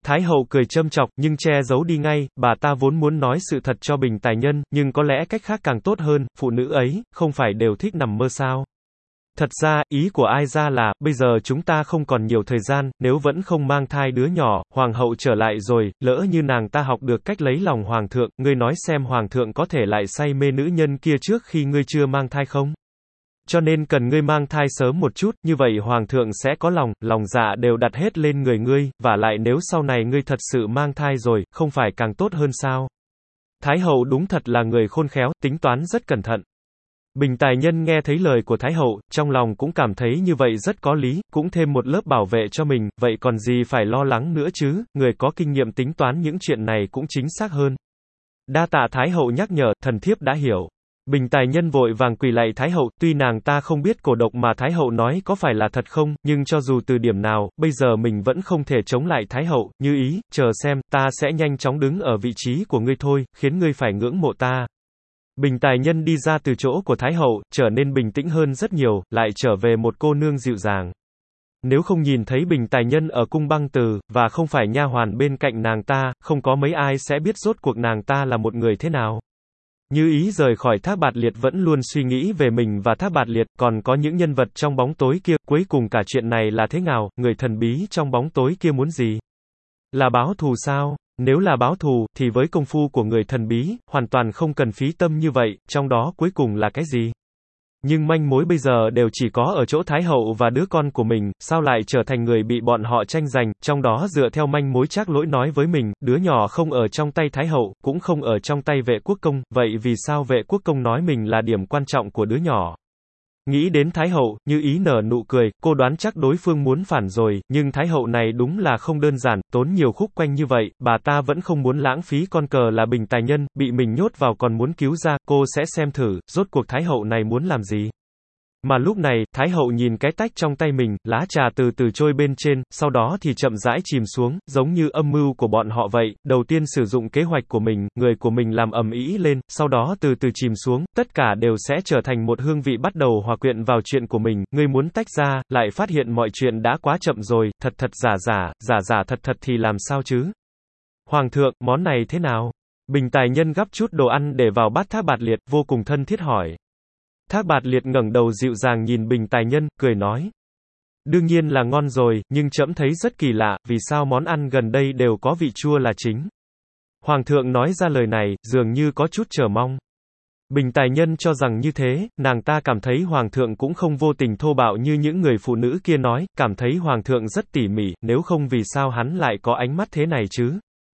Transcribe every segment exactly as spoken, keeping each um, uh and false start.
Thái hậu cười châm chọc, nhưng che giấu đi ngay, bà ta vốn muốn nói sự thật cho Bình Tài Nhân, nhưng có lẽ cách khác càng tốt hơn, phụ nữ ấy, không phải đều thích nằm mơ sao? Thật ra, ý của ai ra là, bây giờ chúng ta không còn nhiều thời gian, nếu vẫn không mang thai đứa nhỏ, hoàng hậu trở lại rồi, lỡ như nàng ta học được cách lấy lòng hoàng thượng, ngươi nói xem hoàng thượng có thể lại say mê nữ nhân kia trước khi ngươi chưa mang thai không? Cho nên cần ngươi mang thai sớm một chút, như vậy hoàng thượng sẽ có lòng, lòng dạ đều đặt hết lên người ngươi, và lại nếu sau này ngươi thật sự mang thai rồi, không phải càng tốt hơn sao? Thái hậu đúng thật là người khôn khéo, tính toán rất cẩn thận. Bình Tài Nhân nghe thấy lời của Thái hậu, trong lòng cũng cảm thấy như vậy rất có lý, cũng thêm một lớp bảo vệ cho mình, vậy còn gì phải lo lắng nữa chứ, người có kinh nghiệm tính toán những chuyện này cũng chính xác hơn. Đa tạ Thái hậu nhắc nhở, thần thiếp đã hiểu. Bình Tài Nhân vội vàng quỳ lạy Thái hậu, tuy nàng ta không biết cổ độc mà Thái hậu nói có phải là thật không, nhưng cho dù từ điểm nào, bây giờ mình vẫn không thể chống lại Thái hậu, như ý, chờ xem, ta sẽ nhanh chóng đứng ở vị trí của ngươi thôi, khiến ngươi phải ngưỡng mộ ta. Bình Tài Nhân đi ra từ chỗ của Thái hậu, trở nên bình tĩnh hơn rất nhiều, lại trở về một cô nương dịu dàng. Nếu không nhìn thấy Bình Tài Nhân ở cung Băng Từ, và không phải nha hoàn bên cạnh nàng ta, không có mấy ai sẽ biết rốt cuộc nàng ta là một người thế nào. Như ý rời khỏi Thác Bạt Liệt vẫn luôn suy nghĩ về mình và Thác Bạt Liệt, còn có những nhân vật trong bóng tối kia, cuối cùng cả chuyện này là thế nào, người thần bí trong bóng tối kia muốn gì? Là báo thù sao? Nếu là báo thù, thì với công phu của người thần bí, hoàn toàn không cần phí tâm như vậy, trong đó cuối cùng là cái gì? Nhưng manh mối bây giờ đều chỉ có ở chỗ Thái hậu và đứa con của mình, sao lại trở thành người bị bọn họ tranh giành, trong đó dựa theo manh mối Trác Lỗi nói với mình, đứa nhỏ không ở trong tay Thái hậu, cũng không ở trong tay Vệ Quốc Công, vậy vì sao Vệ Quốc Công nói mình là điểm quan trọng của đứa nhỏ? Nghĩ đến Thái hậu, Như ý nở nụ cười, cô đoán chắc đối phương muốn phản rồi, nhưng Thái hậu này đúng là không đơn giản, tốn nhiều khúc quanh như vậy, bà ta vẫn không muốn lãng phí con cờ là Bình Tài Nhân, bị mình nhốt vào còn muốn cứu ra, cô sẽ xem thử, rốt cuộc Thái hậu này muốn làm gì. Mà lúc này, Thái hậu nhìn cái tách trong tay mình, lá trà từ từ trôi bên trên, sau đó thì chậm rãi chìm xuống, giống như âm mưu của bọn họ vậy, đầu tiên sử dụng kế hoạch của mình, người của mình làm ầm ĩ lên, sau đó từ từ chìm xuống, tất cả đều sẽ trở thành một hương vị bắt đầu hòa quyện vào chuyện của mình, ngươi muốn tách ra, lại phát hiện mọi chuyện đã quá chậm rồi, thật thật giả giả, giả giả thật thật thì làm sao chứ? Hoàng thượng, món này thế nào? Bình Tài Nhân gắp chút đồ ăn để vào bát Thác Bạt Liệt, vô cùng thân thiết hỏi. Thác Bạt Liệt ngẩng đầu dịu dàng nhìn Bình Tài Nhân, cười nói. Đương nhiên là ngon rồi, nhưng trẫm thấy rất kỳ lạ, vì sao món ăn gần đây đều có vị chua là chính. Hoàng thượng nói ra lời này, dường như có chút chờ mong. Bình Tài Nhân cho rằng như thế, nàng ta cảm thấy Hoàng thượng cũng không vô tình thô bạo như những người phụ nữ kia nói, cảm thấy Hoàng thượng rất tỉ mỉ, nếu không vì sao hắn lại có ánh mắt thế này chứ.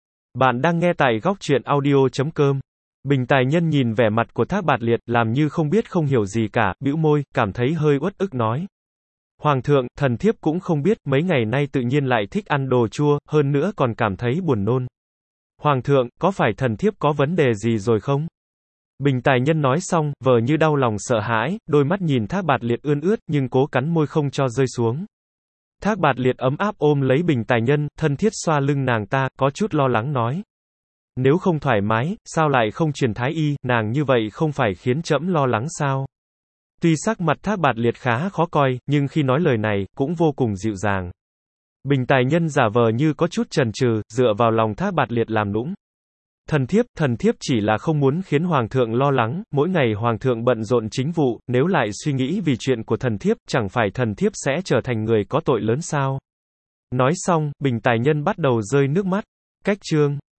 Bạn đang nghe tại góc truyện audio chấm com. Bình Tài Nhân nhìn vẻ mặt của Thác Bạt Liệt, làm như không biết không hiểu gì cả, bĩu môi, cảm thấy hơi uất ức nói. Hoàng thượng, thần thiếp cũng không biết, mấy ngày nay tự nhiên lại thích ăn đồ chua, hơn nữa còn cảm thấy buồn nôn. Hoàng thượng, có phải thần thiếp có vấn đề gì rồi không? Bình Tài Nhân nói xong, vờ như đau lòng sợ hãi, đôi mắt nhìn Thác Bạt Liệt ươn ướt, nhưng cố cắn môi không cho rơi xuống. Thác Bạt Liệt ấm áp ôm lấy Bình Tài Nhân, thân thiết xoa lưng nàng ta, có chút lo lắng nói. Nếu không thoải mái, sao lại không truyền thái y, nàng như vậy không phải khiến trẫm lo lắng sao? Tuy sắc mặt Thác Bạt Liệt khá khó coi, nhưng khi nói lời này, cũng vô cùng dịu dàng. Bình Tài Nhân giả vờ như có chút chần chừ, dựa vào lòng Thác Bạt Liệt làm nũng. Thần thiếp, thần thiếp chỉ là không muốn khiến Hoàng thượng lo lắng, mỗi ngày Hoàng thượng bận rộn chính vụ, nếu lại suy nghĩ vì chuyện của thần thiếp, chẳng phải thần thiếp sẽ trở thành người có tội lớn sao? Nói xong, Bình Tài Nhân bắt đầu rơi nước mắt. Cách chương